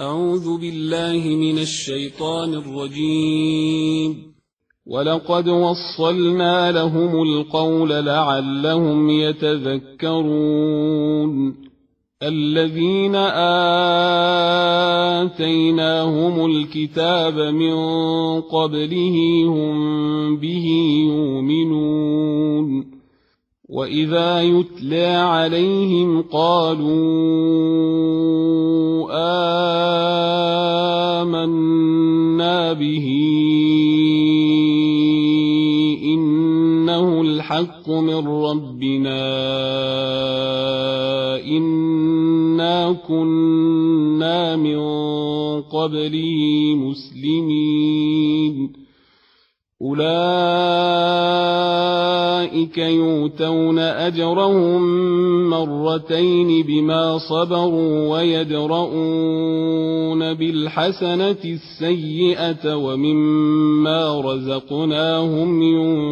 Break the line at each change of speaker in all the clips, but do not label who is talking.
أعوذ بالله من الشيطان الرجيم. ولقد وصلنا لهم القول لعلهم يتذكرون. الذين آتيناهم الكتاب من قبله هم به يؤمنون. وإذا يتلى عليهم قالوا آمنا به إنه الحق من ربنا إنا كنا من قبله مسلمين. أولئك يؤتون أجرهم مرتين بما صبروا ويدرؤون بالحسنة السيئة ومما رزقناهم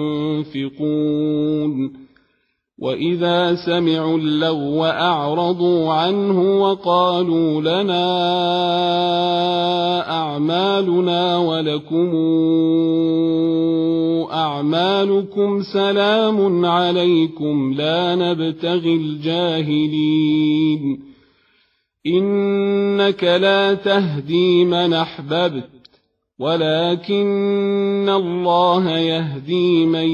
ينفقون. وإذا سمعوا اللغو أعرضوا عنه وقالوا لنا أعمالنا ولكم أعمالكم سلام عليكم لا نبتغي الجاهلين. إنك لا تهدي من أحببت ولكن الله يهدي من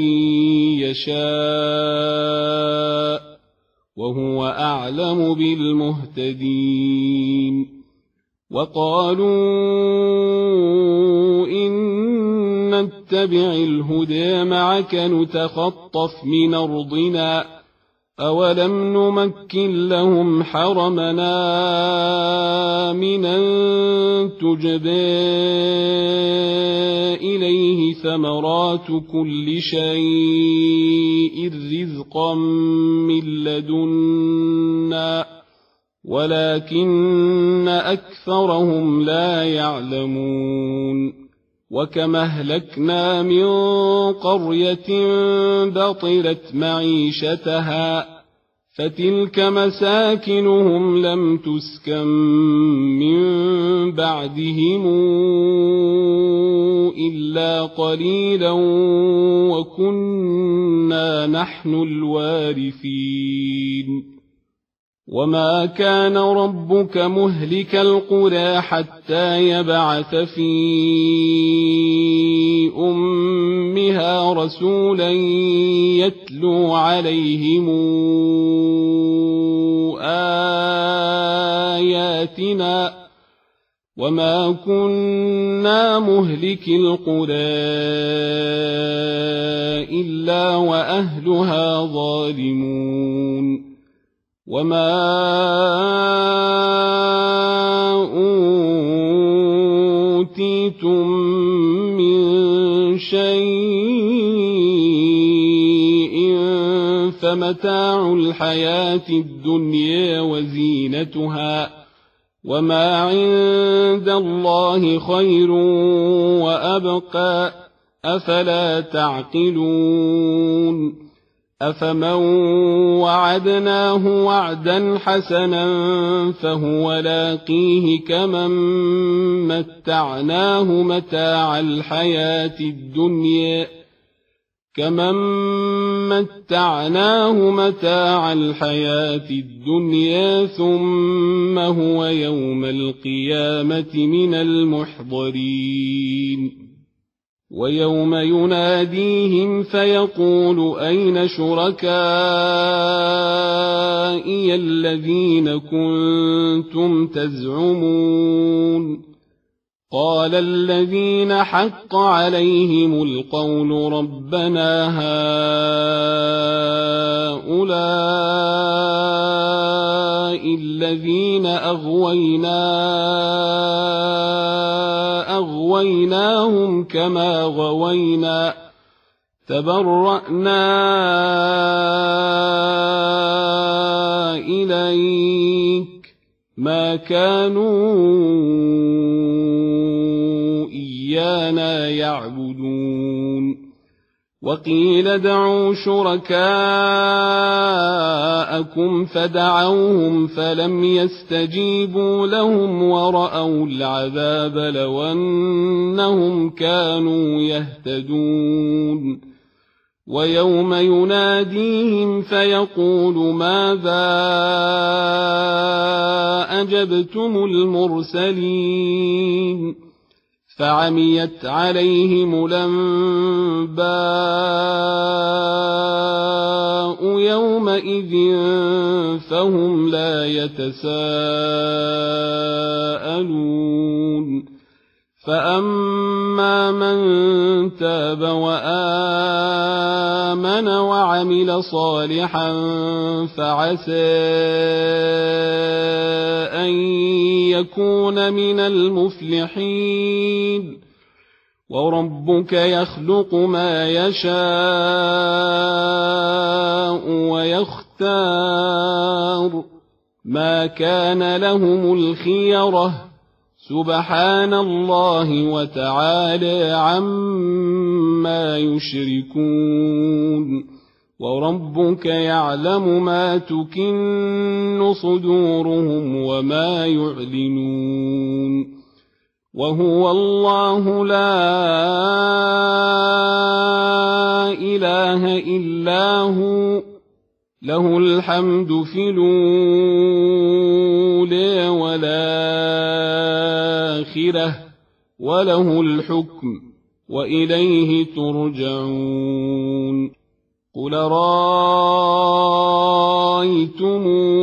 يشاء وهو أعلم بالمهتدين. وقالوا إن نتبع الهدى معك نتخطف من أرضنا أولم نمكن لهم حرمنا آمنا تجبى إليه ثمرات كل شيء رزقا من لدنا ولكن أكثرهم لا يعلمون. وكم أهلكنا من قرية بطرت معيشتها فتلك مساكنهم لم تسكن من بعدهم إلا قليلا وكنا نحن الوارثين. وما كان ربك مهلك القرى حتى يبعث في أمها رسولا يتلو عليهم آياتنا وما كنا مهلك القرى إلا وأهلها ظالمون. وما أوتيتم من شيء فمتاع الحياة الدنيا وزينتها وما عند الله خير وأبقى أفلا تعقلون. أفمن وعدناه وعدا حسنا فهو لاقيه كمن متعناه متاع الحياة الدنيا ثم هو يوم القيامة من المحضرين. ويوم يناديهم فيقول أين شركائي الذين كنتم تزعمون. قال الذين حق عليهم القول ربنا هؤلاء الذين أغويناهم كما غوينا تبرأنا إليك ما كانوا إيانا يعبدون. وقيل ادعوا شركاءكم فدعوهم فلم يستجيبوا لهم ورأوا العذاب لو أنهم كانوا يهتدون ويوم يناديهم فيقول ماذا أجبتم المرسلين فعميت عليهم الأنباء يومئذ فهم لا يتساءلون فأما من تاب وآمن وعمل صالحا فعسى أن يكون من المفلحين وربك يخلق ما يشاء ويختار ما كان لهم الخيرة سبحان الله وتعالى عما يشركون وربك يعلم ما تكن صدورهم وما يعلنون وهو الله لا إله إلا هو له الحمد في الأولى والآخرة وله الحكم وإليه ترجعون قل رأيتم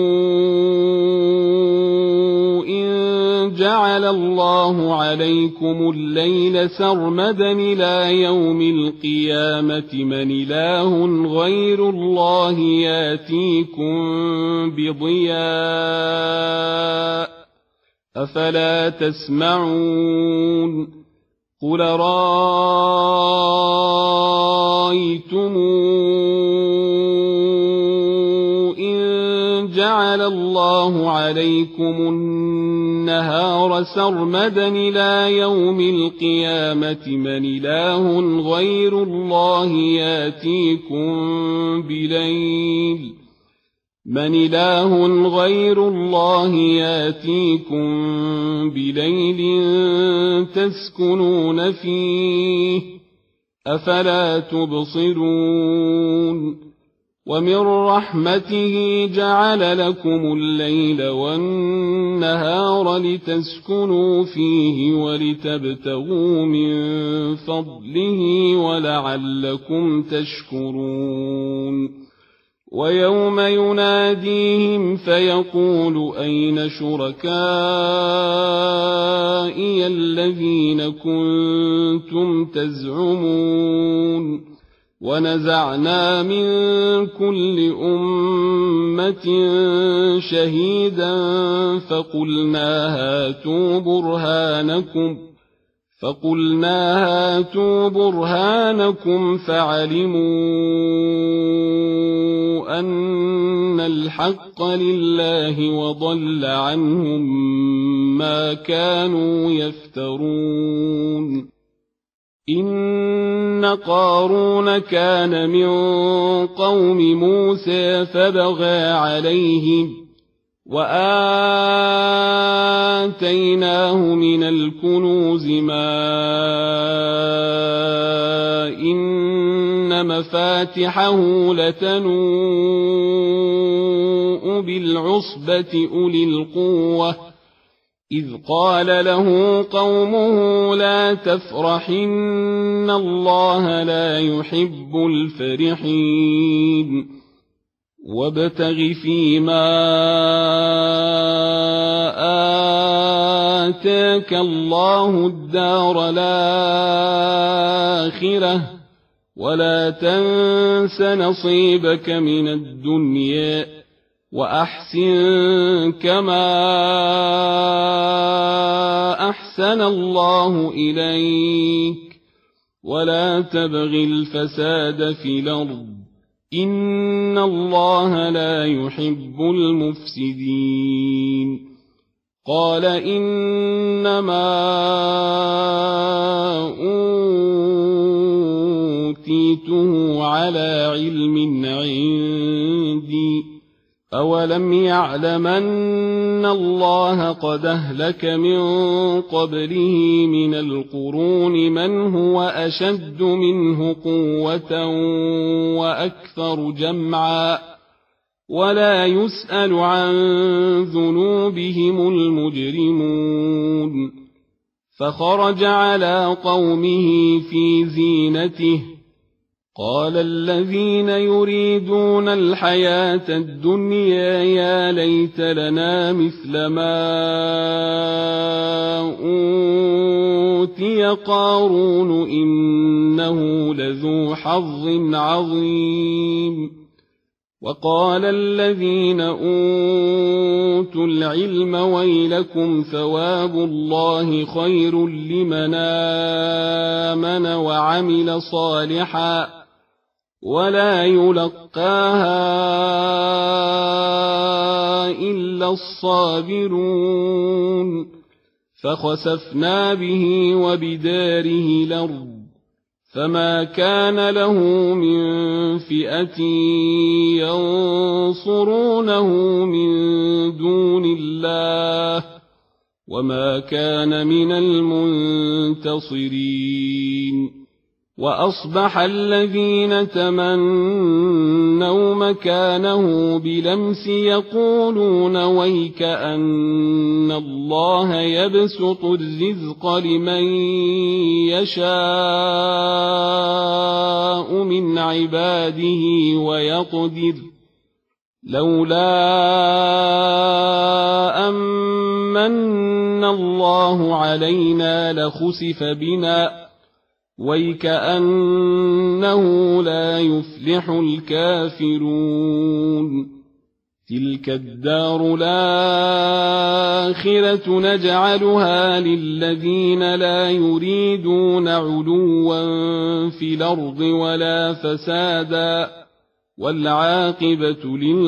إن جعل الله عليكم الليل سرمدا إلى يوم القيامة من إله غير الله ياتيكم بضياء أفلا تسمعون قل رأيتم إن جعل الله عليكم النهار سرمدا إلى يوم القيامة من إله غير الله ياتيكم بليل من إله غير الله ياتيكم بليل تسكنون فيه أفلا تبصرون ومن رحمته جعل لكم الليل والنهار لتسكنوا فيه ولتبتغوا من فضله ولعلكم تشكرون ويوم يناديهم فيقول أين شركائي الذين كنتم تزعمون ونزعنا من كل أمة شهيدا فقلنا هاتوا برهانكم فعلموا أن الحق لله وضل عنهم ما كانوا يفترون إن قارون كان من قوم موسى فبغى عليهم وآتيناه من الكنوز ما إن مفاتحه لتنوء بالعصبة أولي القوة إذ قال له قومه لا تفرح إن الله لا يحب الفرحين وابتغ فيما آتاك الله الدار الآخرة ولا تنس نصيبك من الدنيا وأحسن كما أحسن الله إليك ولا تبغ الفساد في الأرض إن الله لا يحب المفسدين قال إنما أوتيته على علم عندي أولم يعلم أن الله قد أهلك من قبله من القرون من هو أشد منه قوة وأكثر جمعا ولا يسأل عن ذنوبهم المجرمون فخرج على قومه في زينته قال الذين يريدون الحياة الدنيا يا ليت لنا مثل ما أوتي قارون إنه لذو حظ عظيم وقال الذين أوتوا العلم ويلكم ثواب الله خير لمن آمن وعمل صالحا ولا يلقاها إلا الصابرون فخسفنا به وبداره الأرض فما كان له من فئة ينصرونه من دون الله وما كان من المنتصرين وأصبح الذين تمنوا مكانه بلمس يقولون ويك أن الله يبسط الرزق لمن يشاء من عباده ويقدر لولا أمن الله علينا لخسف بنا ويكأنه لا يفلح الكافرون تلك الدار الآخرة نجعلها للذين لا يريدون علوا في الأرض ولا فسادا والعاقبة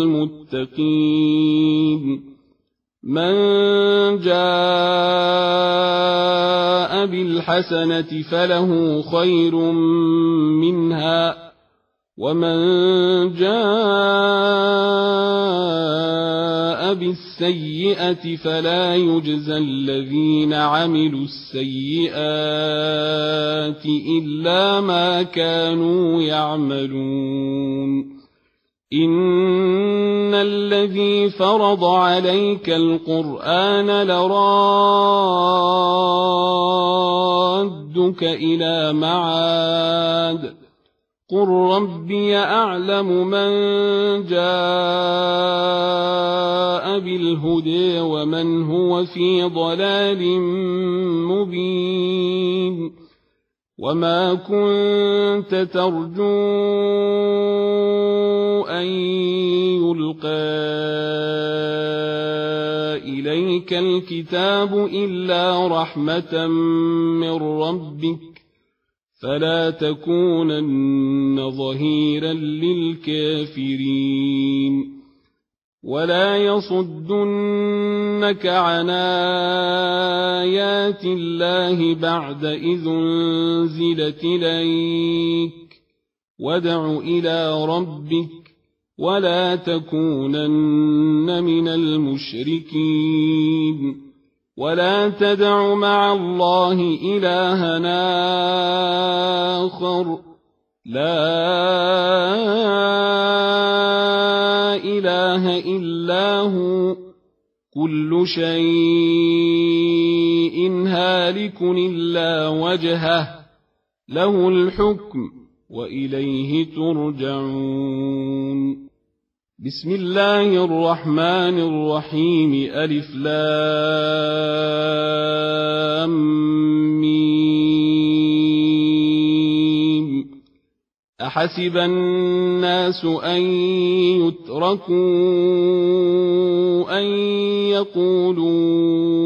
للمتقين من جاء بالحسنة فله خير منها ومن جاء بالسيئة فلا يجزى الذين عملوا السيئات إلا ما كانوا يعملون إن الذي فرض عليك القرآن لرادك إلى معاد قل ربي أعلم من جاء بالهدى ومن هو في ضلال مبين وما كنت ترجو أن يلقى إليك الكتاب إلا رحمة من ربك فلا تكونن ظهيرا للكافرين ولا يصدنك عن آيات الله بعد إذ أنزلت إليك وادع إلى ربك ولا تكونن من المشركين ولا تدع مع الله إلها آخر لا إله إلا هو كل شيء هالك إلا وجهه له الحكم وإليه ترجعون بسم الله الرحمن الرحيم ألف لام ميم أحسب الناس أن يتركوا أن يقولوا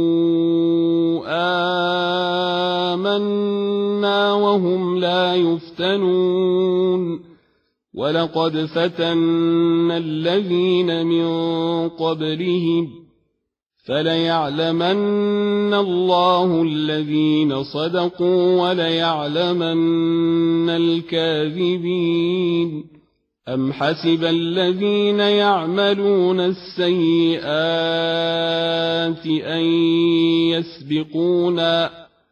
آمنا وهم لا يفتنون ولقد فتنا الذين من قبلهم فليعلمن الله الذين صدقوا وليعلمن الكاذبين أم حسب الذين يعملون السيئات أن يسبقونا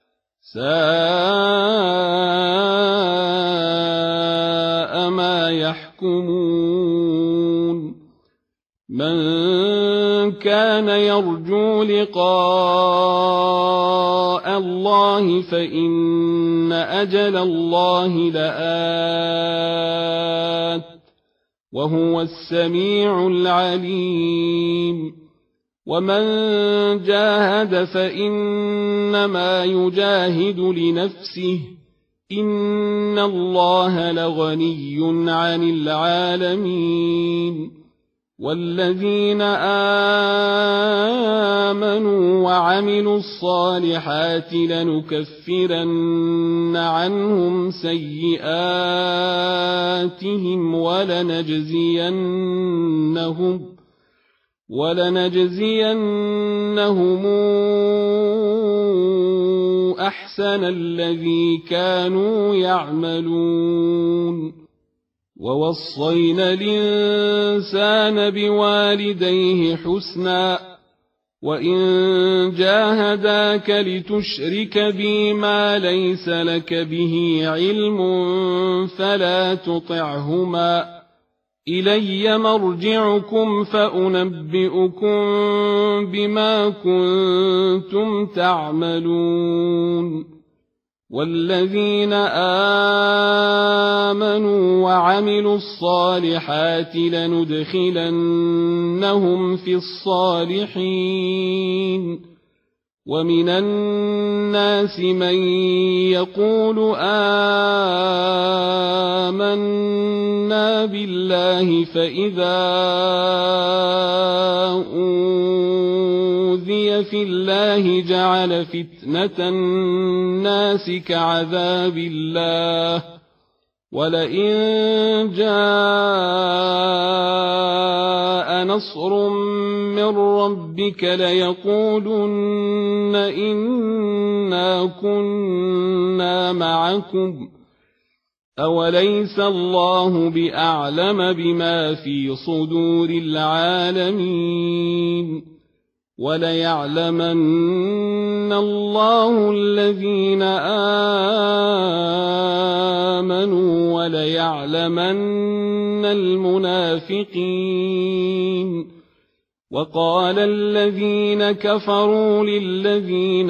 ساء ما يحكمون من كان يرجو لقاء الله فإن أجل الله لآت وهو السميع العليم ومن جاهد فإنما يجاهد لنفسه إن الله لغني عن العالمين والذين آمنوا وعملوا الصالحات لنكفرن عنهم سيئاتهم ولنجزينهم أحسن الذي كانوا يعملون ووصينا الإنسان بوالديه حسنا وإن جاهداك لتشرك بي ما ليس لك به علم فلا تطعهما إلي مرجعكم فأنبئكم بما كنتم تعملون والذين آمنوا وعملوا الصالحات لندخلنهم في الصالحين ومن الناس من يقول آمنا بالله فإذا أوذي في الله جعل فتنة الناس كعذاب الله ولئن جاء نصر من ربك ليقولن إنا كنا معكم أوليس الله بأعلم بما في صدور العالمين وليعلمن الله الذين آمنوا وليعلمن المنافقين وقال الذين كفروا للذين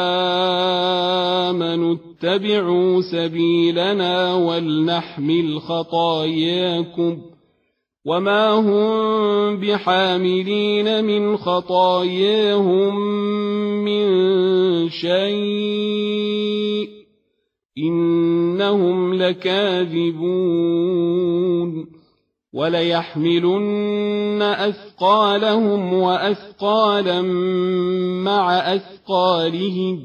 آمنوا اتبعوا سبيلنا ولنحمل خطاياكم وما هم بحاملين من خطاياهم من شيء إنهم لكاذبون وليحملن أثقالهم وأثقالا مع أثقالهم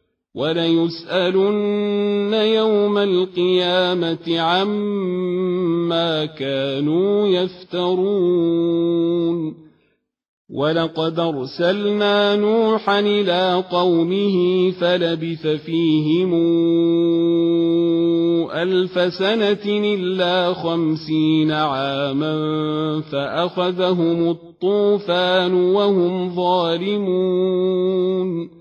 وليسألن يوم القيامة عما كانوا يفترون ولقد أرسلنا نوحا إلى قومه فلبث فيهم 1000 سنة إلا 50 عاما فأخذهم الطوفان وهم ظالمون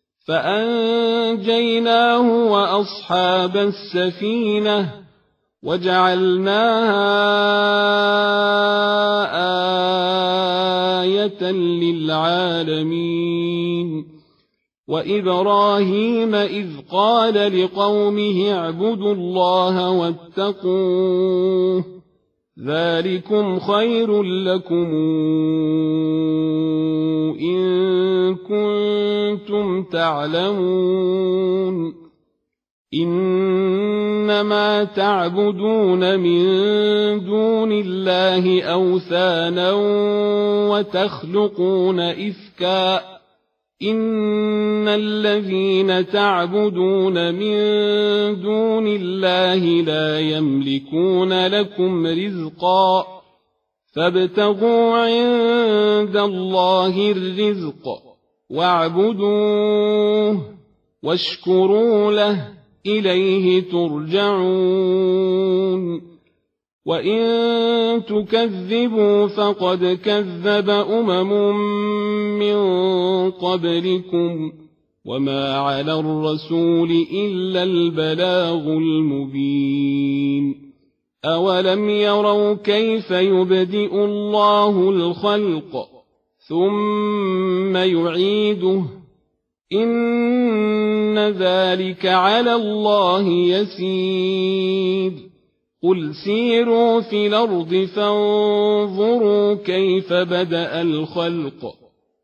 فأنجيناه وأصحاب السفينة وجعلناها آية للعالمين وإبراهيم إذ قال لقومه اعبدوا الله واتقوه ذلكم خير لكم إن كنتم تعلمون إنما تعبدون من دون الله أوثانا وتخلقون إفكا إن الذين تعبدون من دون الله لا يملكون لكم رزقا فابتغوا عند الله الرزق واعبدوه واشكروا له إليه ترجعون وإن تكذبوا فقد كذب من قبلكم وما على الرسول إلا البلاغ المبين أولم يروا كيف يبدئ الله الخلق ثم يعيده إن ذلك على الله يسير قل سيروا في الأرض فانظروا كيف بدأ الخلق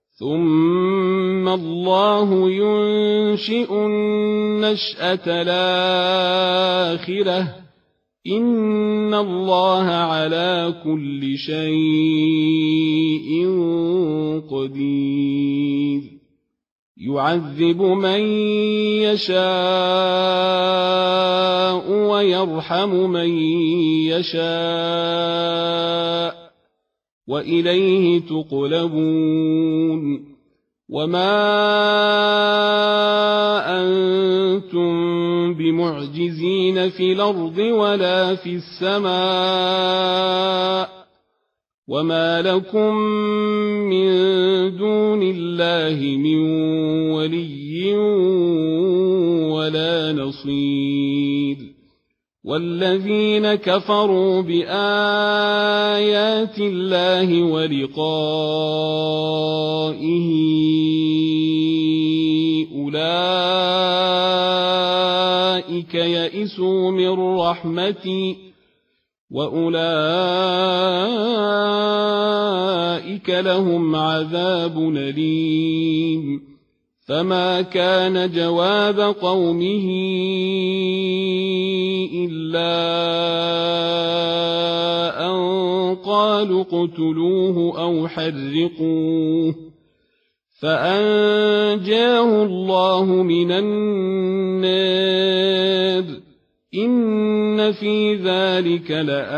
ثم الله ينشئ النشأة الآخرة إن الله على كل شيء قدير يعذب من يشاء ويرحم من يشاء وإليه تقلبون وما أنتم بمعجزين في الأرض ولا في السماء وما لكم من دون الله من ولي ولا نصير والذين كفروا بآيات الله ولقائه أولئك يئسوا من رحمتي وأولئك لهم عذاب أليم فما كان جواب قومه إلا أن قالوا اقتلوه أو حرقوه فأنجاه الله من النار إن في ذلك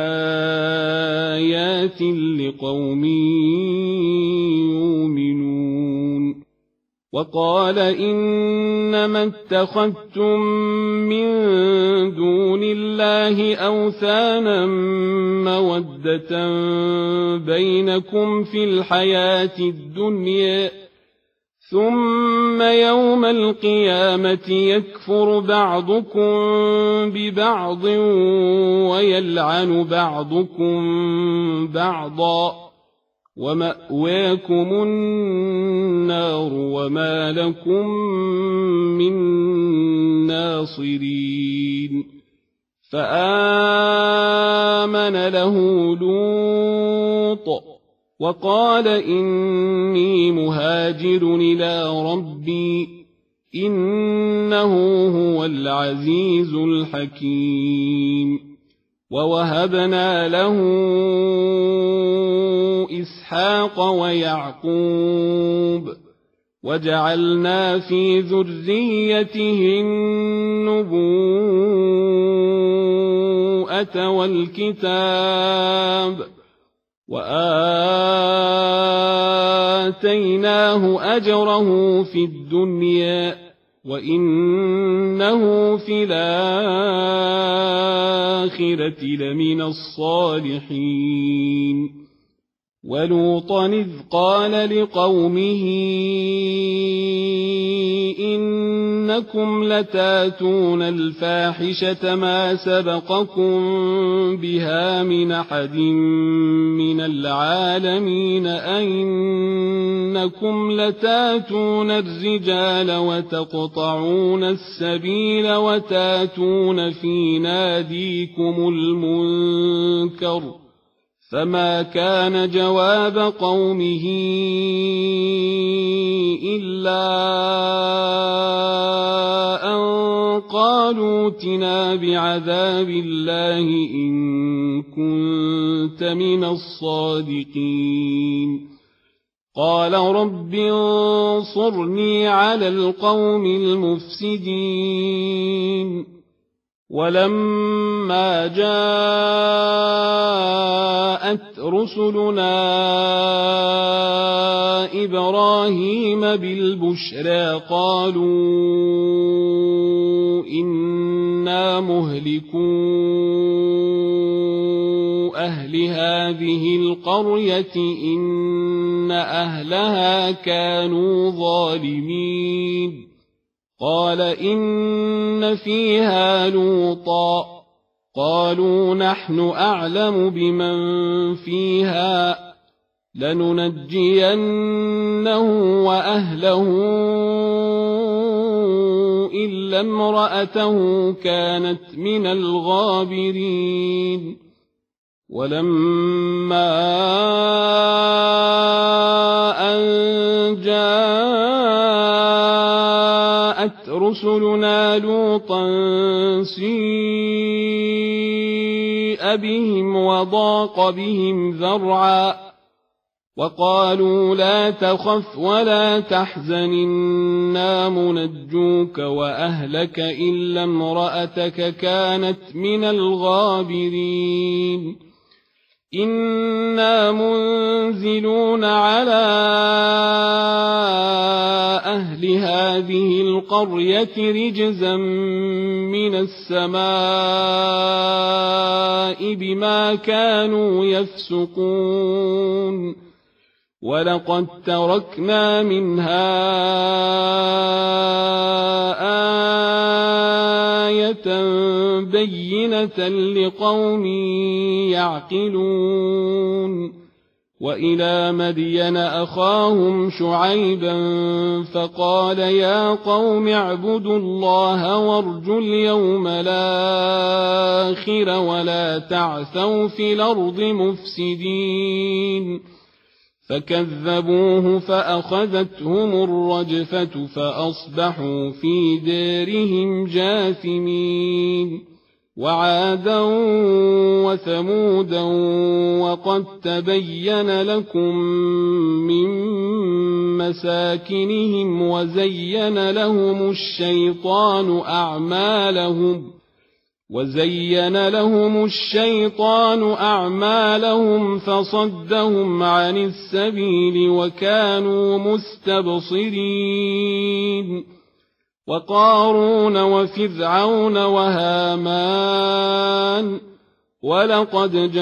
لآيات لقوم يؤمنون وقال إنما اتخذتم من دون الله أوثانا مودة بينكم في الحياة الدنيا ثم يوم القيامة يكفر بعضكم ببعض ويلعن بعضكم بعضا ومأواكم النار وما لكم من ناصرين فآمن له لوط وقال إني مهاجر إلى ربي إنه هو العزيز الحكيم ووهبنا له إسحاق ويعقوب وجعلنا في ذريته النبوءة والكتاب وآتيناه أجره في الدنيا وإنه في الآخرة لمن الصالحين ولوطا إذ قال لقومه إنكم لتاتون الفاحشة ما سبقكم بها من أحد من العالمين أئنكم لتاتون الرجال وتقطعون السبيل وتاتون في ناديكم المنكر فما كان جواب قومه إلا أن قالوا ائتنا بعذاب الله إن كنت من الصادقين قال رب انصرني على القوم المفسدين ولما جاءت رسلنا إبراهيم بالبشرى قالوا إنا مهلكو أهل هذه القرية إن أهلها كانوا ظالمين قال إن فيها لوطا قالوا نحن أعلم بمن فيها لننجينه وأهله إلا امرأته كانت من الغابرين ولما أن جاءت رسلنا لوطا سيء بهم وضاق بهم ذرعا وقالوا لا تخف ولا تحزن إنا منجوك وأهلك إلا امرأتك كانت من الغابرين إنا منزلون على أهل هذه القرية رجزا من السماء بما كانوا يفسقون ولقد تركنا منها آية بينة لقوم يعقلون وإلى مدين أخاهم شعيبا فقال يا قوم اعبدوا الله وارجوا اليوم الآخر ولا تعثوا في الأرض مفسدين فكذبوه فأخذتهم الرجفة فأصبحوا في دارهم جاثمين وعادا وثمودا وقد تبين لكم من مساكنهم وزين لهم الشيطان أعمالهم فصدهم عن السبيل وكانوا مستبصرين وقارون وفرعون وهامان ولقد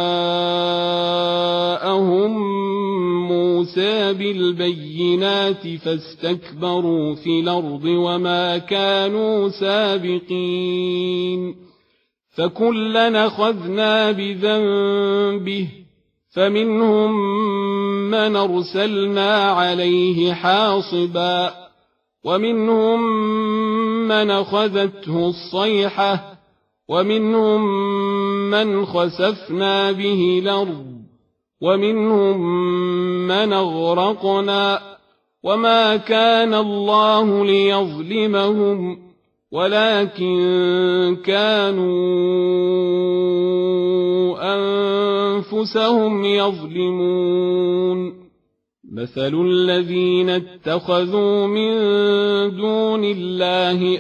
جاءهم موسى بالبينات فاستكبروا في الأرض وما كانوا سابقين فكلا أخذنا بذنبه فمنهم من أرسلنا عليه حاصبا ومنهم من أخذته الصيحة ومنهم من خسفنا به الأرض ومنهم من أغرقنا وما كان الله ليظلمهم ولكن كانوا أنفسهم يظلمون مثل الذين اتخذوا من دون الله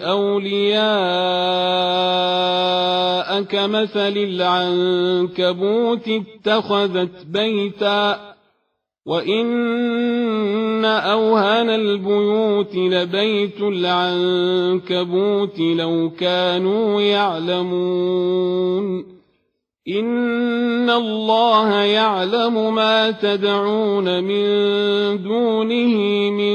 أولياء كمثل العنكبوت اتخذت بيتا وإن أوهن البيوت لبيت العنكبوت لو كانوا يعلمون إن الله يعلم ما تدعون من دونه من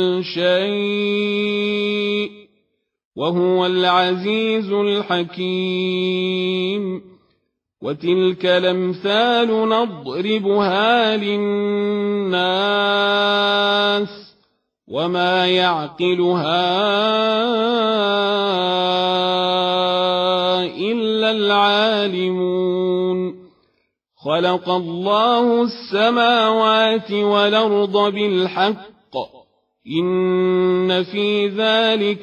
شيء وهو العزيز الحكيم وتلك الأمثال نضربها للناس وما يعقلها إلا العالمون خلق الله السماوات والأرض بالحق إن في ذلك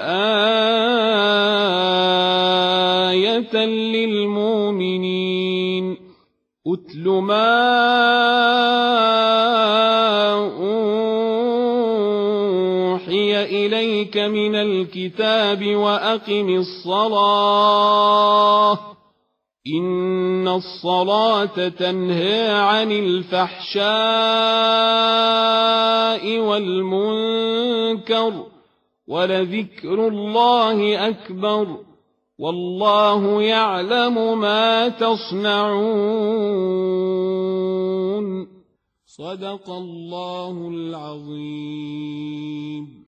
لآية للمؤمنين أتل ما أوحي إليك من الكتاب وأقم الصلاة إن الصلاة تنهى عن الفحشاء والمنكر ولذكر الله أكبر والله يعلم ما تصنعون صدق الله العظيم.